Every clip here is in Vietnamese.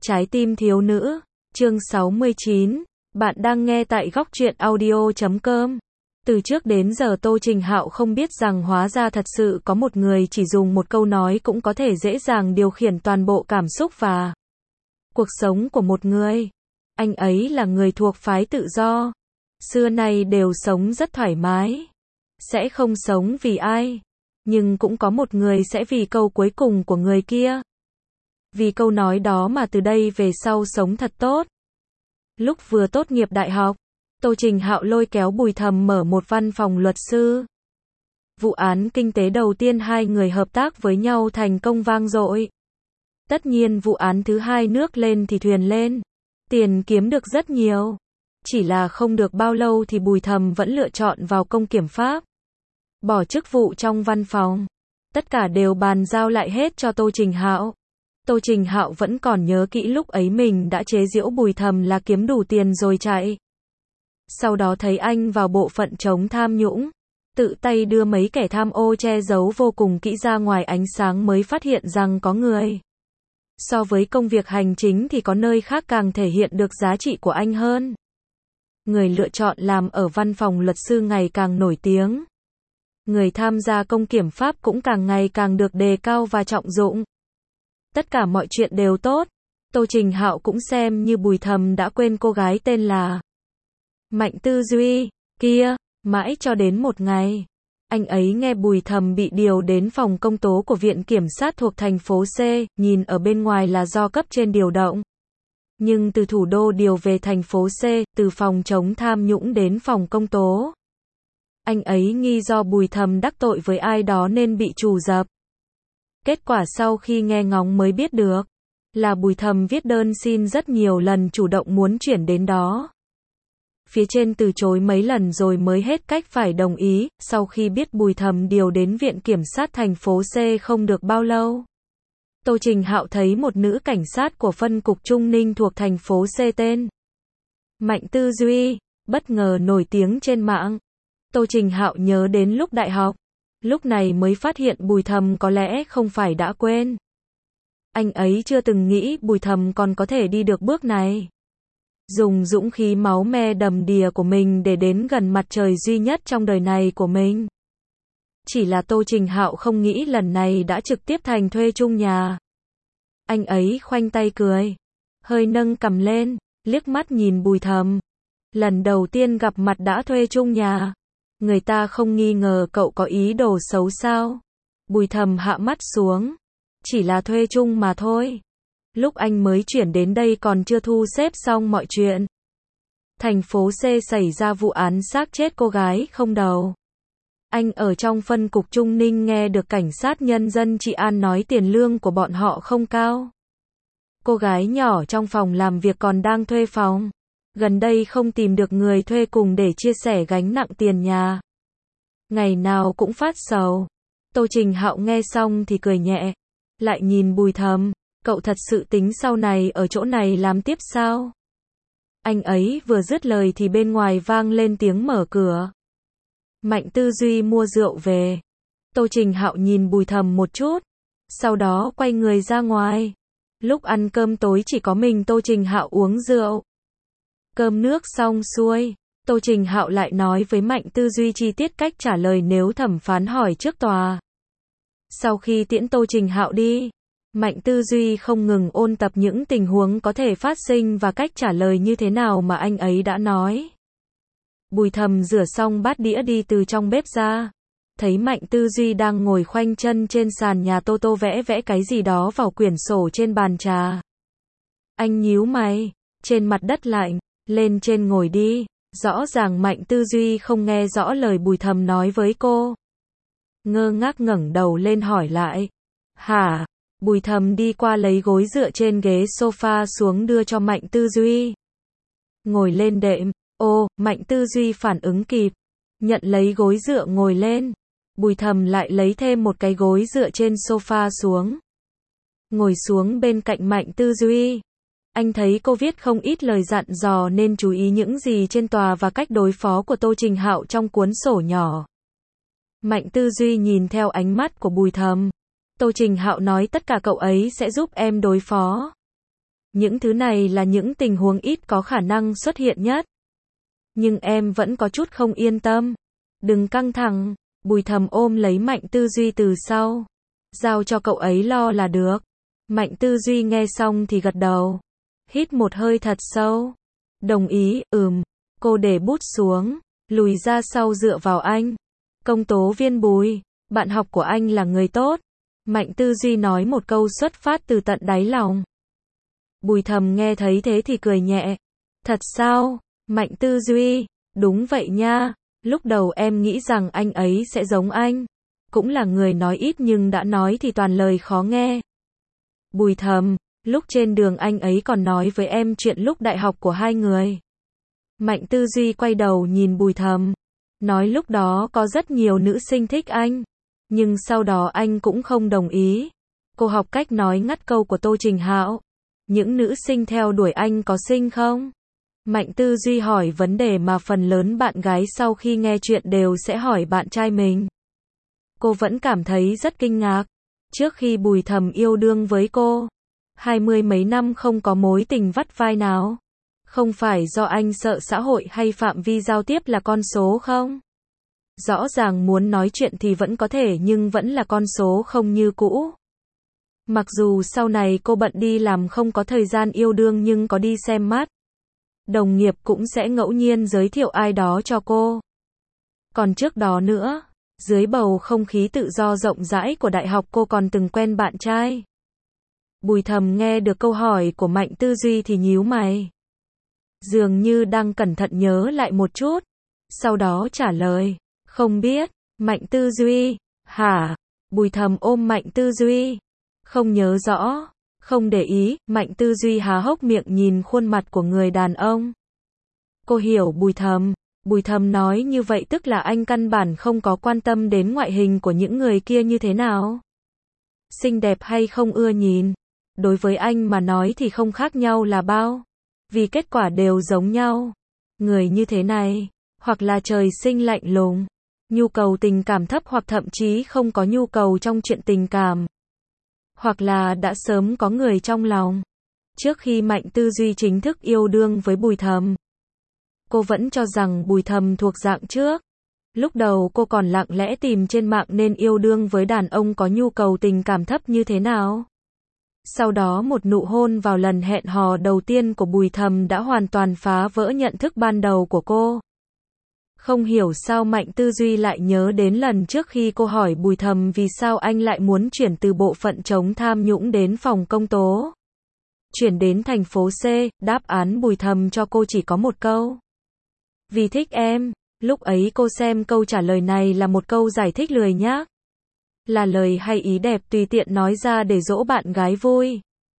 Trái tim thiếu nữ, chương 69, bạn đang nghe tại góc truyện audio.com. Từ trước đến giờ Tô Trình Hạo không biết rằng hóa ra thật sự có một người chỉ dùng một câu nói cũng có thể dễ dàng điều khiển toàn bộ cảm xúc và cuộc sống của một người. Anh ấy là người thuộc phái tự do, xưa nay đều sống rất thoải mái, sẽ không sống vì ai, nhưng cũng có một người sẽ vì câu cuối cùng của người kia. Vì câu nói đó mà từ đây về sau sống thật tốt. Lúc vừa tốt nghiệp đại học, Tô Trình Hạo lôi kéo Bùi Thầm mở một văn phòng luật sư. Vụ án kinh tế đầu tiên hai người hợp tác với nhau thành công vang dội. Tất nhiên vụ án thứ hai nước lên thì thuyền lên, tiền kiếm được rất nhiều. Chỉ là không được bao lâu thì Bùi Thầm vẫn lựa chọn vào công kiểm pháp, bỏ chức vụ trong văn phòng. Tất cả đều bàn giao lại hết cho Tô Trình Hạo. Tô Trình Hạo vẫn còn nhớ kỹ lúc ấy mình đã chế giễu Bùi Thầm là kiếm đủ tiền rồi chạy. Sau đó thấy anh vào bộ phận chống tham nhũng, tự tay đưa mấy kẻ tham ô che giấu vô cùng kỹ ra ngoài ánh sáng mới phát hiện rằng có người. So với công việc hành chính thì có nơi khác càng thể hiện được giá trị của anh hơn. Người lựa chọn làm ở văn phòng luật sư ngày càng nổi tiếng. Người tham gia công kiểm pháp cũng càng ngày càng được đề cao và trọng dụng. Tất cả mọi chuyện đều tốt. Tô Trình Hạo cũng xem như Bùi Thầm đã quên cô gái tên là Mạnh Tư Duy kia, mãi cho đến một ngày. Anh ấy nghe Bùi Thầm bị điều đến phòng công tố của Viện Kiểm sát thuộc thành phố C, nhìn ở bên ngoài là do cấp trên điều động. Nhưng từ thủ đô điều về thành phố C, từ phòng chống tham nhũng đến phòng công tố. Anh ấy nghi do Bùi Thầm đắc tội với ai đó nên bị trù dập. Kết quả sau khi nghe ngóng mới biết được, là Bùi Thầm viết đơn xin rất nhiều lần chủ động muốn chuyển đến đó. Phía trên từ chối mấy lần rồi mới hết cách phải đồng ý, sau khi biết Bùi Thầm điều đến Viện Kiểm sát thành phố C không được bao lâu. Tô Trình Hạo thấy một nữ cảnh sát của phân cục Trung Ninh thuộc thành phố C tên Mạnh Tư Duy, bất ngờ nổi tiếng trên mạng. Tô Trình Hạo nhớ đến lúc đại học. Lúc này mới phát hiện Bùi Thầm có lẽ không phải đã quên. Anh ấy chưa từng nghĩ Bùi Thầm còn có thể đi được bước này. Dùng dũng khí máu me đầm đìa của mình để đến gần mặt trời duy nhất trong đời này của mình. Chỉ là Tô Trình Hạo không nghĩ lần này đã trực tiếp thành thuê chung nhà. Anh ấy khoanh tay cười, hơi nâng cằm lên, liếc mắt nhìn Bùi Thầm. Lần đầu tiên gặp mặt đã thuê chung nhà. Người ta không nghi ngờ cậu có ý đồ xấu sao? Bùi Thầm hạ mắt xuống. Chỉ là thuê chung mà thôi. Lúc anh mới chuyển đến đây còn chưa thu xếp xong mọi chuyện. Thành phố C xảy ra vụ án xác chết cô gái không đầu. Anh ở trong phân cục Trung Ninh nghe được cảnh sát nhân dân Trị An nói tiền lương của bọn họ không cao. Cô gái nhỏ trong phòng làm việc còn đang thuê phòng. Gần đây không tìm được người thuê cùng để chia sẻ gánh nặng tiền nhà. Ngày nào cũng phát sầu. Tô Trình Hạo nghe xong thì cười nhẹ. Lại nhìn Bùi Thầm, cậu thật sự tính sau này ở chỗ này làm tiếp sao? Anh ấy vừa dứt lời thì bên ngoài vang lên tiếng mở cửa. Mạnh Tư Duy mua rượu về. Tô Trình Hạo nhìn Bùi Thầm một chút, sau đó quay người ra ngoài. Lúc ăn cơm tối chỉ có mình Tô Trình Hạo uống rượu. Cơm nước xong xuôi, Tô Trình Hạo lại nói với Mạnh Tư Duy chi tiết cách trả lời nếu thẩm phán hỏi trước tòa. Sau khi tiễn Tô Trình Hạo đi, Mạnh Tư Duy không ngừng ôn tập những tình huống có thể phát sinh và cách trả lời như thế nào mà anh ấy đã nói. Bùi Thầm rửa xong bát đĩa đi từ trong bếp ra, thấy Mạnh Tư Duy đang ngồi khoanh chân trên sàn nhà tô tô vẽ vẽ cái gì đó vào quyển sổ trên bàn trà. Anh nhíu mày, trên mặt đất lạnh, lên trên ngồi đi. Rõ ràng Mạnh Tư Duy không nghe rõ lời Bùi Thầm nói với cô. Ngơ ngác ngẩng đầu lên hỏi lại. Hả? Bùi Thầm đi qua lấy gối dựa trên ghế sofa xuống đưa cho Mạnh Tư Duy. Ngồi lên đệm. Ô, Mạnh Tư Duy phản ứng kịp. Nhận lấy gối dựa ngồi lên. Bùi Thầm lại lấy thêm một cái gối dựa trên sofa xuống. Ngồi xuống bên cạnh Mạnh Tư Duy. Anh thấy cô viết không ít lời dặn dò nên chú ý những gì trên tòa và cách đối phó của Tô Trình Hạo trong cuốn sổ nhỏ. Mạnh Tư Duy nhìn theo ánh mắt của Bùi Thầm. Tô Trình Hạo nói tất cả cậu ấy sẽ giúp em đối phó. Những thứ này là những tình huống ít có khả năng xuất hiện nhất. Nhưng em vẫn có chút không yên tâm. Đừng căng thẳng, Bùi Thầm ôm lấy Mạnh Tư Duy từ sau. Giao cho cậu ấy lo là được. Mạnh Tư Duy nghe xong thì gật đầu. Hít một hơi thật sâu. Đồng ý, Cô để bút xuống, lùi ra sau dựa vào anh. Công tố viên Bùi, bạn học của anh là người tốt. Mạnh Tư Duy nói một câu xuất phát từ tận đáy lòng. Bùi Thầm nghe thấy thế thì cười nhẹ. Thật sao? Mạnh Tư Duy, đúng vậy nha. Lúc đầu em nghĩ rằng anh ấy sẽ giống anh. Cũng là người nói ít nhưng đã nói thì toàn lời khó nghe. Bùi Thầm, lúc trên đường anh ấy còn nói với em chuyện lúc đại học của hai người. Mạnh Tư Duy quay đầu nhìn Bùi Thầm. Nói lúc đó có rất nhiều nữ sinh thích anh. Nhưng sau đó anh cũng không đồng ý. Cô học cách nói ngắt câu của Tô Trình Hạo. Những nữ sinh theo đuổi anh có xinh không? Mạnh Tư Duy hỏi vấn đề mà phần lớn bạn gái sau khi nghe chuyện đều sẽ hỏi bạn trai mình. Cô vẫn cảm thấy rất kinh ngạc. Trước khi Bùi Thầm yêu đương với cô, 20 mấy năm không có mối tình vắt vai nào. Không phải do anh sợ xã hội hay phạm vi giao tiếp là con số không? Rõ ràng muốn nói chuyện thì vẫn có thể nhưng vẫn là con số không như cũ. Mặc dù sau này cô bận đi làm không có thời gian yêu đương nhưng có đi xem mắt. Đồng nghiệp cũng sẽ ngẫu nhiên giới thiệu ai đó cho cô. Còn trước đó nữa, dưới bầu không khí tự do rộng rãi của đại học cô còn từng quen bạn trai. Bùi Thầm nghe được câu hỏi của Mạnh Tư Duy thì nhíu mày. Dường như đang cẩn thận nhớ lại một chút. Sau đó trả lời, không biết. Mạnh Tư Duy, hả? Bùi Thầm ôm Mạnh Tư Duy. Không nhớ rõ, không để ý. Mạnh Tư Duy há hốc miệng nhìn khuôn mặt của người đàn ông. Cô hiểu Bùi Thầm. Bùi Thầm nói như vậy tức là anh căn bản không có quan tâm đến ngoại hình của những người kia như thế nào. Xinh đẹp hay không ưa nhìn. Đối với anh mà nói thì không khác nhau là bao. Vì kết quả đều giống nhau. Người như thế này, hoặc là trời sinh lạnh lùng, nhu cầu tình cảm thấp hoặc thậm chí không có nhu cầu trong chuyện tình cảm. Hoặc là đã sớm có người trong lòng. Trước khi Mạnh Tư Duy chính thức yêu đương với Bùi Thầm, cô vẫn cho rằng Bùi Thầm thuộc dạng trước. Lúc đầu cô còn lặng lẽ tìm trên mạng nên yêu đương với đàn ông có nhu cầu tình cảm thấp như thế nào. Sau đó một nụ hôn vào lần hẹn hò đầu tiên của Bùi Thầm đã hoàn toàn phá vỡ nhận thức ban đầu của cô. Không hiểu sao Mạnh Tư Duy lại nhớ đến lần trước khi cô hỏi Bùi Thầm vì sao anh lại muốn chuyển từ bộ phận chống tham nhũng đến phòng công tố. Chuyển đến thành phố C, đáp án Bùi Thầm cho cô chỉ có một câu. Vì thích em. Lúc ấy cô xem câu trả lời này là một câu giải thích lười nhác. Là lời hay ý đẹp tùy tiện nói ra để dỗ bạn gái vui.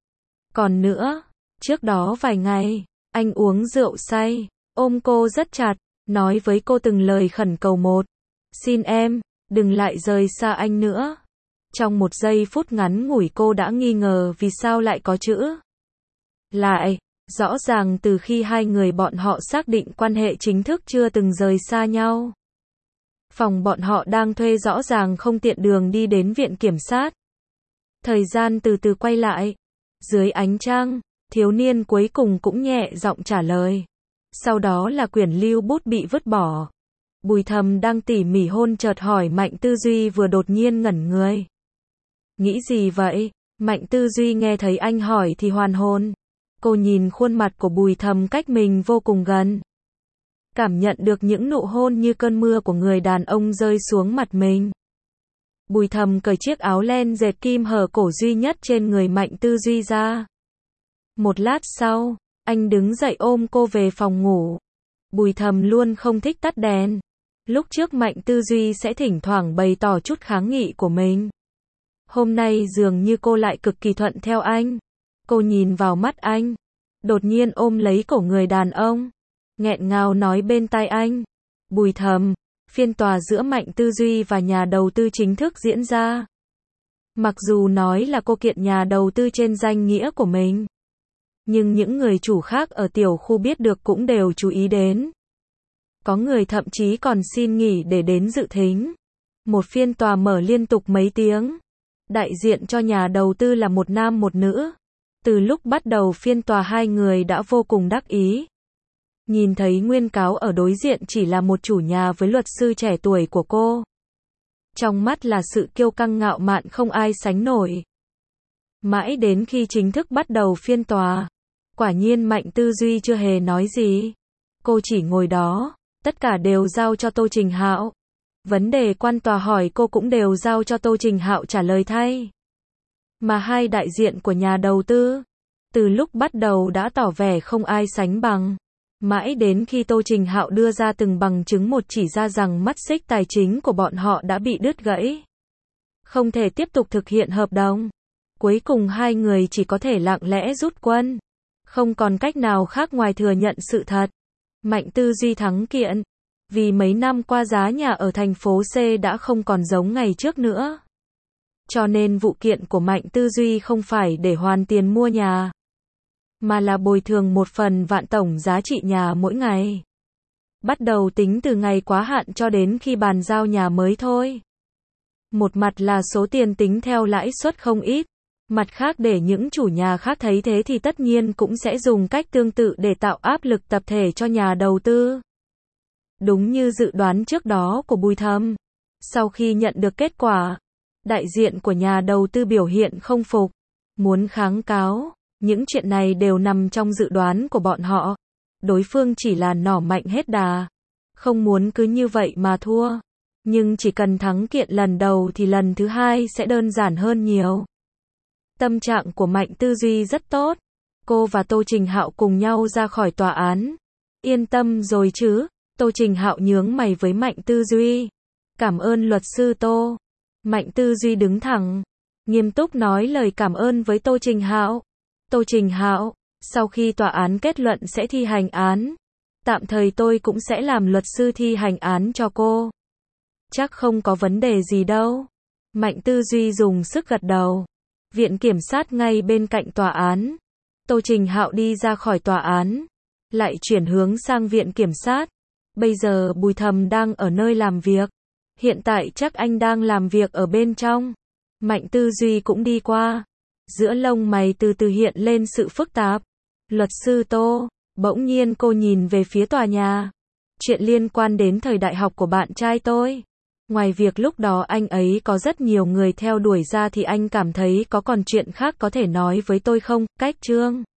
Còn nữa, trước đó vài ngày, anh uống rượu say, ôm cô rất chặt, nói với cô từng lời khẩn cầu một. Xin em, đừng lại rời xa anh nữa. Trong một giây phút ngắn ngủi cô đã nghi ngờ vì sao lại có chữ lại. Rõ ràng từ khi hai người bọn họ xác định quan hệ chính thức chưa từng rời xa nhau. Phòng bọn họ đang thuê rõ ràng không tiện đường đi đến viện kiểm sát. Thời gian từ từ quay lại. Dưới ánh trăng, thiếu niên cuối cùng cũng nhẹ giọng trả lời. Sau đó là quyển lưu bút bị vứt bỏ. Bùi Thầm đang tỉ mỉ hôn chợt hỏi Mạnh Tư Duy vừa đột nhiên ngẩn người. Nghĩ gì vậy? Mạnh Tư Duy nghe thấy anh hỏi thì hoàn hồn. Cô nhìn khuôn mặt của Bùi Thầm cách mình vô cùng gần. Cảm nhận được những nụ hôn như cơn mưa của người đàn ông rơi xuống mặt mình. Bùi Thầm cởi chiếc áo len dệt kim hở cổ duy nhất trên người Mạnh Tư Duy ra. Một lát sau, anh đứng dậy ôm cô về phòng ngủ. Bùi Thầm luôn không thích tắt đèn. Lúc trước Mạnh Tư Duy sẽ thỉnh thoảng bày tỏ chút kháng nghị của mình. Hôm nay dường như cô lại cực kỳ thuận theo anh. Cô nhìn vào mắt anh, đột nhiên ôm lấy cổ người đàn ông, nghẹn ngào nói bên tai anh. Bùi Thầm, phiên tòa giữa Mạnh Tư Duy và nhà đầu tư chính thức diễn ra. Mặc dù nói là cô kiện nhà đầu tư trên danh nghĩa của mình, nhưng những người chủ khác ở tiểu khu biết được cũng đều chú ý đến. Có người thậm chí còn xin nghỉ để đến dự thính. Một phiên tòa mở liên tục mấy tiếng. Đại diện cho nhà đầu tư là một nam một nữ. Từ lúc bắt đầu phiên tòa hai người đã vô cùng đắc ý. Nhìn thấy nguyên cáo ở đối diện chỉ là một chủ nhà với luật sư trẻ tuổi của cô. Trong mắt là sự kiêu căng ngạo mạn không ai sánh nổi. Mãi đến khi chính thức bắt đầu phiên tòa, quả nhiên Mạnh Tư Duy chưa hề nói gì. Cô chỉ ngồi đó, tất cả đều giao cho Tô Trình Hạo. Vấn đề quan tòa hỏi cô cũng đều giao cho Tô Trình Hạo trả lời thay. Mà hai đại diện của nhà đầu tư, từ lúc bắt đầu đã tỏ vẻ không ai sánh bằng. Mãi đến khi Tô Trình Hạo đưa ra từng bằng chứng một chỉ ra rằng mắt xích tài chính của bọn họ đã bị đứt gãy. Không thể tiếp tục thực hiện hợp đồng. Cuối cùng hai người chỉ có thể lặng lẽ rút quân. Không còn cách nào khác ngoài thừa nhận sự thật. Mạnh Tư Duy thắng kiện. Vì mấy năm qua giá nhà ở thành phố C đã không còn giống ngày trước nữa. Cho nên vụ kiện của Mạnh Tư Duy không phải để hoàn tiền mua nhà, mà là bồi thường 1/1000 tổng giá trị nhà mỗi ngày. Bắt đầu tính từ ngày quá hạn cho đến khi bàn giao nhà mới thôi. Một mặt là số tiền tính theo lãi suất không ít, mặt khác để những chủ nhà khác thấy thế thì tất nhiên cũng sẽ dùng cách tương tự để tạo áp lực tập thể cho nhà đầu tư. Đúng như dự đoán trước đó của Bùi Thâm, sau khi nhận được kết quả, đại diện của nhà đầu tư biểu hiện không phục, muốn kháng cáo. Những chuyện này đều nằm trong dự đoán của bọn họ. Đối phương chỉ là nỏ mạnh hết đà, không muốn cứ như vậy mà thua. Nhưng chỉ cần thắng kiện lần đầu thì lần thứ hai sẽ đơn giản hơn nhiều. Tâm trạng của Mạnh Tư Duy rất tốt. Cô và Tô Trình Hạo cùng nhau ra khỏi tòa án. Yên tâm rồi chứ? Tô Trình Hạo nhướng mày với Mạnh Tư Duy. Cảm ơn luật sư Tô. Mạnh Tư Duy đứng thẳng, nghiêm túc nói lời cảm ơn với Tô Trình Hạo. Tô Trình Hạo, sau khi tòa án kết luận sẽ thi hành án, tạm thời tôi cũng sẽ làm luật sư thi hành án cho cô. Chắc không có vấn đề gì đâu. Mạnh Tư Duy dùng sức gật đầu. Viện kiểm sát ngay bên cạnh tòa án. Tô Trình Hạo đi ra khỏi tòa án, lại chuyển hướng sang viện kiểm sát. Bây giờ Bùi Thầm đang ở nơi làm việc. Hiện tại chắc anh đang làm việc ở bên trong. Mạnh Tư Duy cũng đi qua. Giữa lông mày từ từ hiện lên sự phức tạp. Luật sư Tô, bỗng nhiên cô nhìn về phía tòa nhà. Chuyện liên quan đến thời đại học của bạn trai tôi. Ngoài việc lúc đó anh ấy có rất nhiều người theo đuổi ra thì anh cảm thấy có còn chuyện khác có thể nói với tôi không? Cách Trương